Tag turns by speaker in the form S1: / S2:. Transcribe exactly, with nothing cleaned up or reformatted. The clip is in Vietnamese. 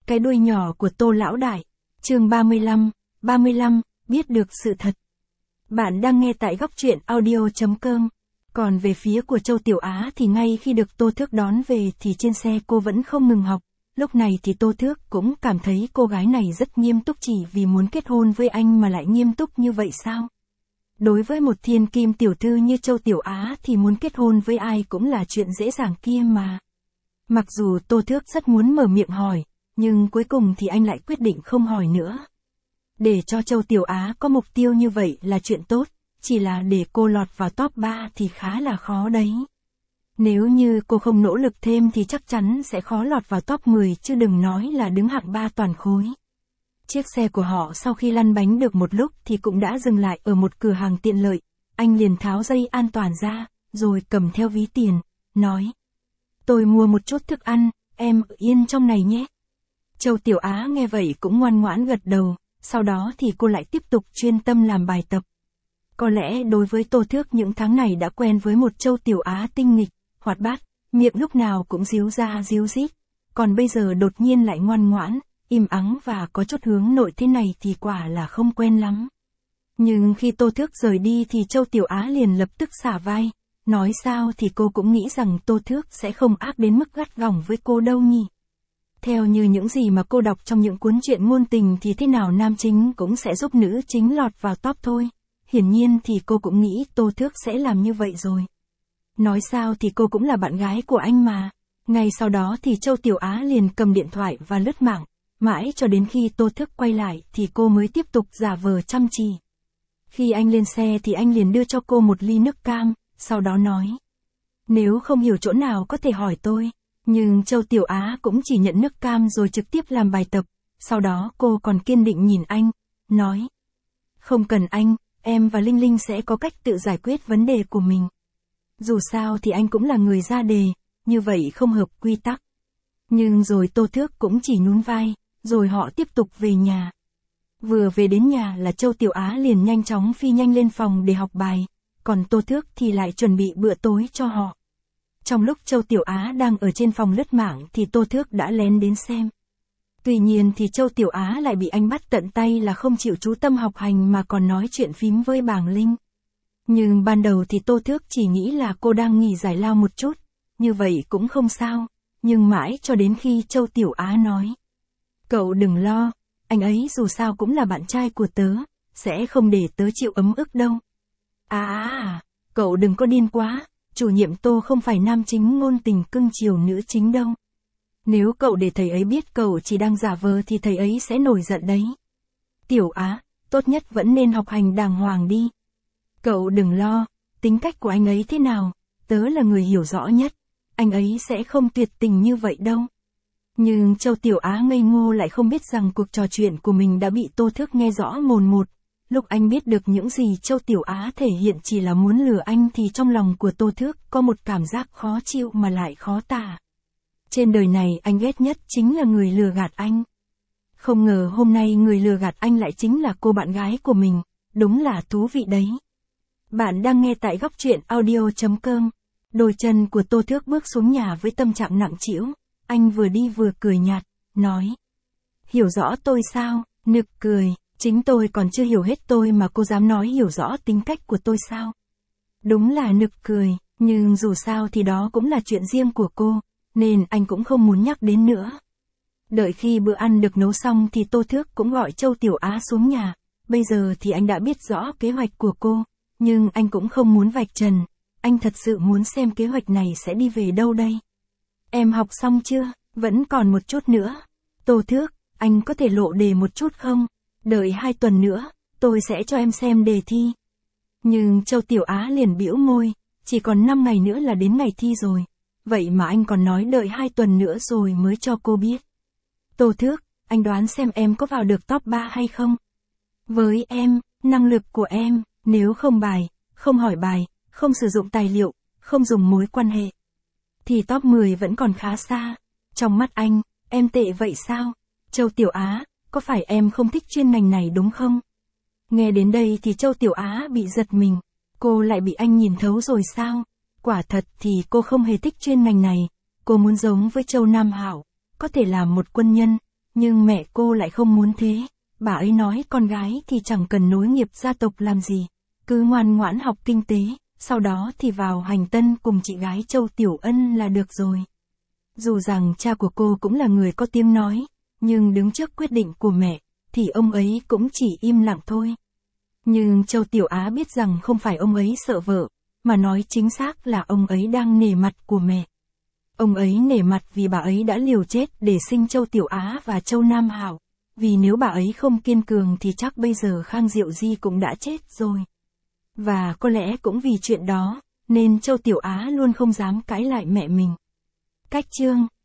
S1: cái đuôi nhỏ của Tô lão đại. Chương ba mươi lăm, ba mươi lăm, biết được sự thật. Bạn đang nghe tại góc truyện audio chấm com. Còn về phía của Châu Tiểu Á thì ngay khi được Tô Thước đón về thì trên xe cô vẫn không ngừng học. Lúc này thì Tô Thước cũng cảm thấy cô gái này rất nghiêm túc, chỉ vì muốn kết hôn với anh mà lại nghiêm túc như vậy sao? Đối với một thiên kim tiểu thư như Châu Tiểu Á thì muốn kết hôn với ai cũng là chuyện dễ dàng kia mà. Mặc dù Tô Thước rất muốn mở miệng hỏi, nhưng cuối cùng thì anh lại quyết định không hỏi nữa. Để cho Châu Tiểu Á có mục tiêu như vậy là chuyện tốt, chỉ là để cô lọt vào top ba thì khá là khó đấy. Nếu như cô không nỗ lực thêm thì chắc chắn sẽ khó lọt vào top mười, chứ đừng nói là đứng hạng ba toàn khối. Chiếc xe của họ sau khi lăn bánh được một lúc thì cũng đã dừng lại ở một cửa hàng tiện lợi. Anh liền tháo dây an toàn ra, rồi cầm theo ví tiền, nói: "Tôi mua một chút thức ăn, em ở yên trong này nhé." Châu Tiểu Á nghe vậy cũng ngoan ngoãn gật đầu, sau đó thì cô lại tiếp tục chuyên tâm làm bài tập. Có lẽ đối với Tô Thước những tháng này đã quen với một Châu Tiểu Á tinh nghịch, hoạt bát, miệng lúc nào cũng díu ra díu dít, còn bây giờ đột nhiên lại ngoan ngoãn, im ắng và có chút hướng nội thế này thì quả là không quen lắm. Nhưng khi Tô Thước rời đi thì Châu Tiểu Á liền lập tức xả vai, nói sao thì cô cũng nghĩ rằng Tô Thước sẽ không ác đến mức gắt gỏng với cô đâu nhỉ. Theo như những gì mà cô đọc trong những cuốn truyện ngôn tình thì thế nào nam chính cũng sẽ giúp nữ chính lọt vào top thôi. Hiển nhiên thì cô cũng nghĩ Tô Thước sẽ làm như vậy rồi. Nói sao thì cô cũng là bạn gái của anh mà. Ngay sau đó thì Châu Tiểu Á liền cầm điện thoại và lướt mạng. Mãi cho đến khi Tô Thước quay lại thì cô mới tiếp tục giả vờ chăm chỉ. Khi anh lên xe thì anh liền đưa cho cô một ly nước cam, sau đó nói: "Nếu không hiểu chỗ nào có thể hỏi tôi." Nhưng Châu Tiểu Á cũng chỉ nhận nước cam rồi trực tiếp làm bài tập. Sau đó cô còn kiên định nhìn anh, nói: "Không cần anh, em và Linh Linh sẽ có cách tự giải quyết vấn đề của mình. Dù sao thì anh cũng là người ra đề, như vậy không hợp quy tắc." Nhưng rồi Tô Thước cũng chỉ nhún vai, rồi họ tiếp tục về nhà. Vừa về đến nhà là Châu Tiểu Á liền nhanh chóng phi nhanh lên phòng để học bài, còn Tô Thước thì lại chuẩn bị bữa tối cho họ. Trong lúc Châu Tiểu Á đang ở trên phòng lướt mạng thì Tô Thước đã lén đến xem. Tuy nhiên thì Châu Tiểu Á lại bị anh bắt tận tay là không chịu chú tâm học hành mà còn nói chuyện phím với Bàng Linh. Nhưng ban đầu thì Tô Thước chỉ nghĩ là cô đang nghỉ giải lao một chút, như vậy cũng không sao, nhưng mãi cho đến khi Châu Tiểu Á nói: "Cậu đừng lo, anh ấy dù sao cũng là bạn trai của tớ, sẽ không để tớ chịu ấm ức đâu." À à à, cậu đừng có điên quá, chủ nhiệm Tô không phải nam chính ngôn tình cưng chiều nữ chính đâu. Nếu cậu để thầy ấy biết cậu chỉ đang giả vờ thì thầy ấy sẽ nổi giận đấy. Tiểu Á, tốt nhất vẫn nên học hành đàng hoàng đi. Cậu đừng lo, tính cách của anh ấy thế nào, tớ là người hiểu rõ nhất, anh ấy sẽ không tuyệt tình như vậy đâu. Nhưng Châu Tiểu Á ngây ngô lại không biết rằng cuộc trò chuyện của mình đã bị Tô Thước nghe rõ mồn một. Lúc anh biết được những gì Châu Tiểu Á thể hiện chỉ là muốn lừa anh thì trong lòng của Tô Thước có một cảm giác khó chịu mà lại khó tả. Trên đời này anh ghét nhất chính là người lừa gạt anh. Không ngờ hôm nay người lừa gạt anh lại chính là cô bạn gái của mình, đúng là thú vị đấy. Bạn đang nghe tại góc truyện audio chấm com. Đôi chân của Tô Thước bước xuống nhà với tâm trạng nặng trĩu, anh vừa đi vừa cười nhạt, nói: "Hiểu rõ tôi sao?" Nực cười, chính tôi còn chưa hiểu hết tôi mà cô dám nói hiểu rõ tính cách của tôi sao? Đúng là nực cười, nhưng dù sao thì đó cũng là chuyện riêng của cô, nên anh cũng không muốn nhắc đến nữa. Đợi khi bữa ăn được nấu xong thì Tô Thước cũng gọi Châu Tiểu Á xuống nhà. Bây giờ thì anh đã biết rõ kế hoạch của cô, nhưng anh cũng không muốn vạch trần. Anh thật sự muốn xem kế hoạch này sẽ đi về đâu đây. "Em học xong chưa? Vẫn còn một chút nữa." "Tô Thước, anh có thể lộ đề một chút không? Đợi hai tuần nữa, tôi sẽ cho em xem đề thi." Nhưng Châu Tiểu Á liền bĩu môi, chỉ còn năm ngày nữa là đến ngày thi rồi. Vậy mà anh còn nói đợi hai tuần nữa rồi mới cho cô biết. "Tô Thước, anh đoán xem em có vào được top ba hay không? Với em, năng lực của em, nếu không bài, không hỏi bài, không sử dụng tài liệu, không dùng mối quan hệ, thì top mười vẫn còn khá xa. Trong mắt anh, em tệ vậy sao? Châu Tiểu Á, có phải em không thích chuyên ngành này đúng không?" Nghe đến đây thì Châu Tiểu Á bị giật mình. Cô lại bị anh nhìn thấu rồi sao? Quả thật thì cô không hề thích chuyên ngành này. Cô muốn giống với Châu Nam Hạo, có thể làm một quân nhân, Nhưng mẹ cô lại không muốn thế. Bà ấy nói con gái thì chẳng cần nối nghiệp gia tộc làm gì, cứ ngoan ngoãn học kinh tế, sau đó thì vào hành tân cùng chị gái Châu Tiểu Ân là được rồi. Dù rằng cha của cô cũng là người có tiếng nói, nhưng đứng trước quyết định của mẹ, thì ông ấy cũng chỉ im lặng thôi. Nhưng Châu Tiểu Á biết rằng không phải ông ấy sợ vợ, mà nói chính xác là ông ấy đang nể mặt của mẹ. Ông ấy nể mặt vì bà ấy đã liều chết để sinh Châu Tiểu Á và Châu Nam Hảo. Vì nếu bà ấy không kiên cường thì chắc bây giờ Khang Diệu Di cũng đã chết rồi. Và có lẽ cũng vì chuyện đó, nên Châu Tiểu Á luôn không dám cãi lại mẹ mình. Cách chương